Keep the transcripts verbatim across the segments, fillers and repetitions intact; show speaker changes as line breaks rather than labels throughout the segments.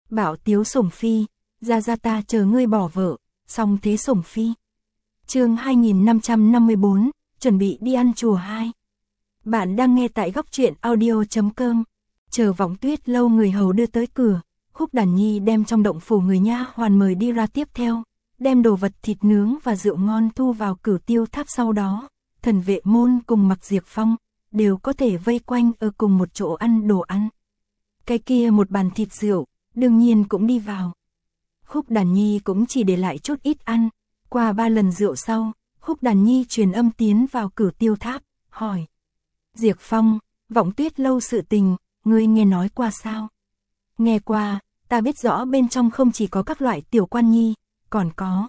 Bảo Tiếu sủng phi, ra ra ta chờ ngươi bỏ vợ, xong thế sủng phi. Chương hai nghìn năm trăm năm mươi bốn, chuẩn bị đi ăn chùa hai. Bạn đang nghe tại góc truyện audio chấm com. Chờ Vọng Tuyết lâu người hầu đưa tới cửa, Khúc Đàn Nhi đem trong động phủ người nha hoàn mời đi ra tiếp theo, đem đồ vật thịt nướng và rượu ngon thu vào Cửu Tiêu Tháp. Sau đó, Thần Vệ Môn cùng Mặc Diệp Phong đều có thể vây quanh ở cùng một chỗ ăn đồ ăn. Cái kia một bàn thịt rượu, đương nhiên cũng đi vào. Khúc Đàn Nhi cũng chỉ để lại chút ít ăn. Qua ba lần rượu sau, Khúc Đàn Nhi truyền âm tiến vào Cửu Tiêu Tháp, hỏi. Diệp Phong, Vọng Tuyết lâu sự tình, ngươi nghe nói qua sao? Nghe qua, ta biết rõ bên trong không chỉ có các loại tiểu quan nhi, còn có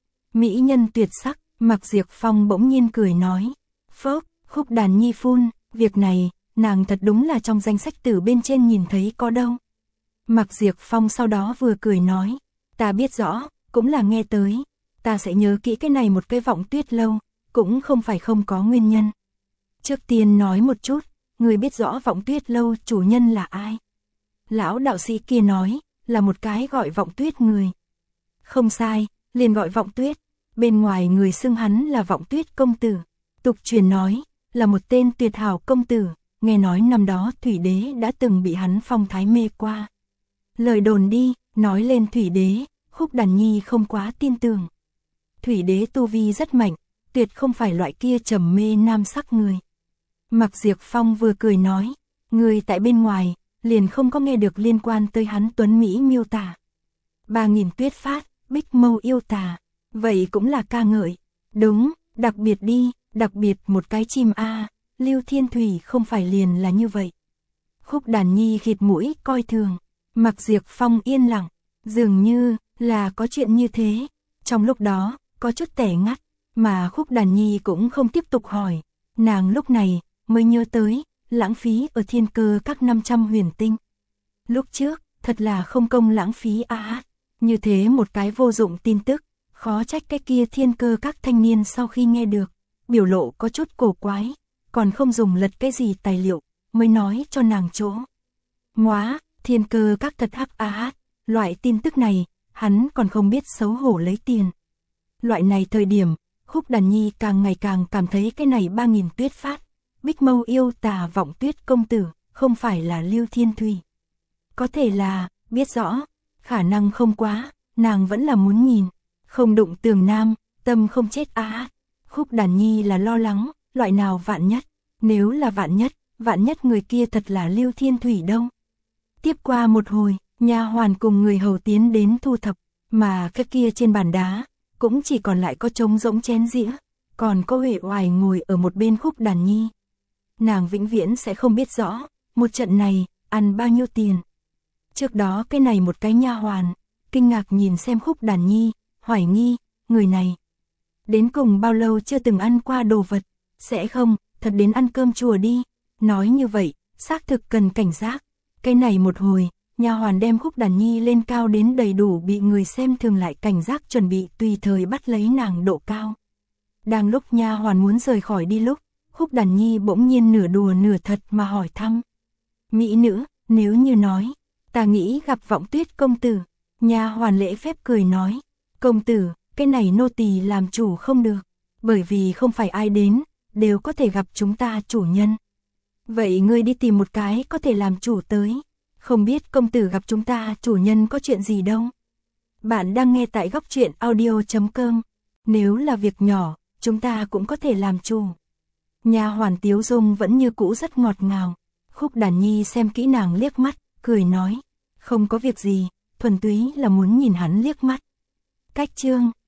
mỹ nhân tuyệt sắc. Mặc Diệp Phong bỗng nhiên cười nói. Phốc, Khúc Đàn Nhi phun, việc này, nàng thật đúng là trong danh sách tử bên trên nhìn thấy có đâu. Mặc Diệp Phong sau đó vừa cười nói. Ta biết rõ, cũng là nghe tới. Ta sẽ nhớ kỹ cái này một cái Vọng Tuyết lâu, cũng không phải không có nguyên nhân. Trước tiên nói một chút, người biết rõ Vọng Tuyết lâu chủ nhân là ai? Lão đạo sĩ kia nói, là một cái gọi Vọng Tuyết người. Không sai, liền gọi Vọng Tuyết, bên ngoài người xưng hắn là Vọng Tuyết công tử. Tục truyền nói, là một tên tuyệt hảo công tử, nghe nói năm đó Thủy Đế đã từng bị hắn phong thái mê qua. Lời đồn đi, nói lên Thủy Đế, Khúc Đàn Nhi không quá tin tưởng. Thủy Đế tu vi rất mạnh, tuyệt không phải loại kia trầm mê nam sắc người. Mặc Diệp Phong vừa cười nói, người tại bên ngoài, liền không có nghe được liên quan tới hắn tuấn Mỹ miêu tả. Ba nghìn tuyết phát, bích mâu yêu tà, vậy cũng là ca ngợi. Đúng, đặc biệt đi, đặc biệt một cái chim a, Lưu Thiên Thủy không phải liền là như vậy. Khúc Đàn Nhi khịt mũi coi thường, Mặc Diệp Phong yên lặng, dường như là có chuyện như thế. Trong lúc đó, có chút tẻ ngắt, mà Khúc Đàn Nhi cũng không tiếp tục hỏi. Nàng lúc này mới nhớ tới, lãng phí ở thiên cơ các năm trăm huyền tinh. Lúc trước, thật là không công lãng phí a à, như thế một cái vô dụng tin tức, khó trách cái kia thiên cơ các thanh niên sau khi nghe được, biểu lộ có chút cổ quái, còn không dùng lật cái gì tài liệu, mới nói cho nàng chỗ. Móa, thiên cơ các thật hắc a à, loại tin tức này, hắn còn không biết xấu hổ lấy tiền. Loại này thời điểm, Khúc Đàn Nhi càng ngày càng cảm thấy cái này ba nghìn tuyết phát, bích mâu yêu tà Vọng Tuyết công tử, không phải là Lưu Thiên Thủy. Có thể là, biết rõ, khả năng không quá, nàng vẫn là muốn nhìn, không đụng tường nam, tâm không chết á. À, Khúc Đàn Nhi là lo lắng, loại nào vạn nhất, nếu là vạn nhất, vạn nhất người kia thật là Lưu Thiên Thủy đâu. Tiếp qua một hồi, nha hoàn cùng người hầu tiến đến thu thập, mà cái kia trên bàn đá, cũng chỉ còn lại có trống rỗng chén dĩa, còn có Huệ Oải ngồi ở một bên Khúc Đàn Nhi. Nàng vĩnh viễn sẽ không biết rõ, một trận này, ăn bao nhiêu tiền. Trước đó cái này một cái nha hoàn, kinh ngạc nhìn xem Khúc Đàn Nhi, hoài nghi, người này. Đến cùng bao lâu chưa từng ăn qua đồ vật, sẽ không, thật đến ăn cơm chùa đi. Nói như vậy, xác thực cần cảnh giác. Cái này một hồi, nha hoàn đem Khúc Đàn Nhi lên cao đến đầy đủ bị người xem thường lại cảnh giác chuẩn bị tùy thời bắt lấy nàng độ cao. Đang lúc nha hoàn muốn rời khỏi đi lúc, Khúc Đàn Nhi bỗng nhiên nửa đùa nửa thật mà hỏi thăm. Mỹ nữ, nếu như nói, ta nghĩ gặp Vọng Tuyết công tử. Nha hoàn lễ phép cười nói, công tử, cái này nô tỳ làm chủ không được, bởi vì không phải ai đến, đều có thể gặp chúng ta chủ nhân. Vậy ngươi đi tìm một cái có thể làm chủ tới, không biết công tử gặp chúng ta chủ nhân có chuyện gì đâu. Bạn đang nghe tại góc truyện audio chấm com, nếu là việc nhỏ, chúng ta cũng có thể làm chủ. Nha hoàn Tiếu Dung vẫn như cũ rất ngọt ngào. Khúc Đàn Nhi xem kỹ nàng liếc mắt, cười nói, không có việc gì, thuần túy là muốn nhìn hắn liếc mắt. Cách chương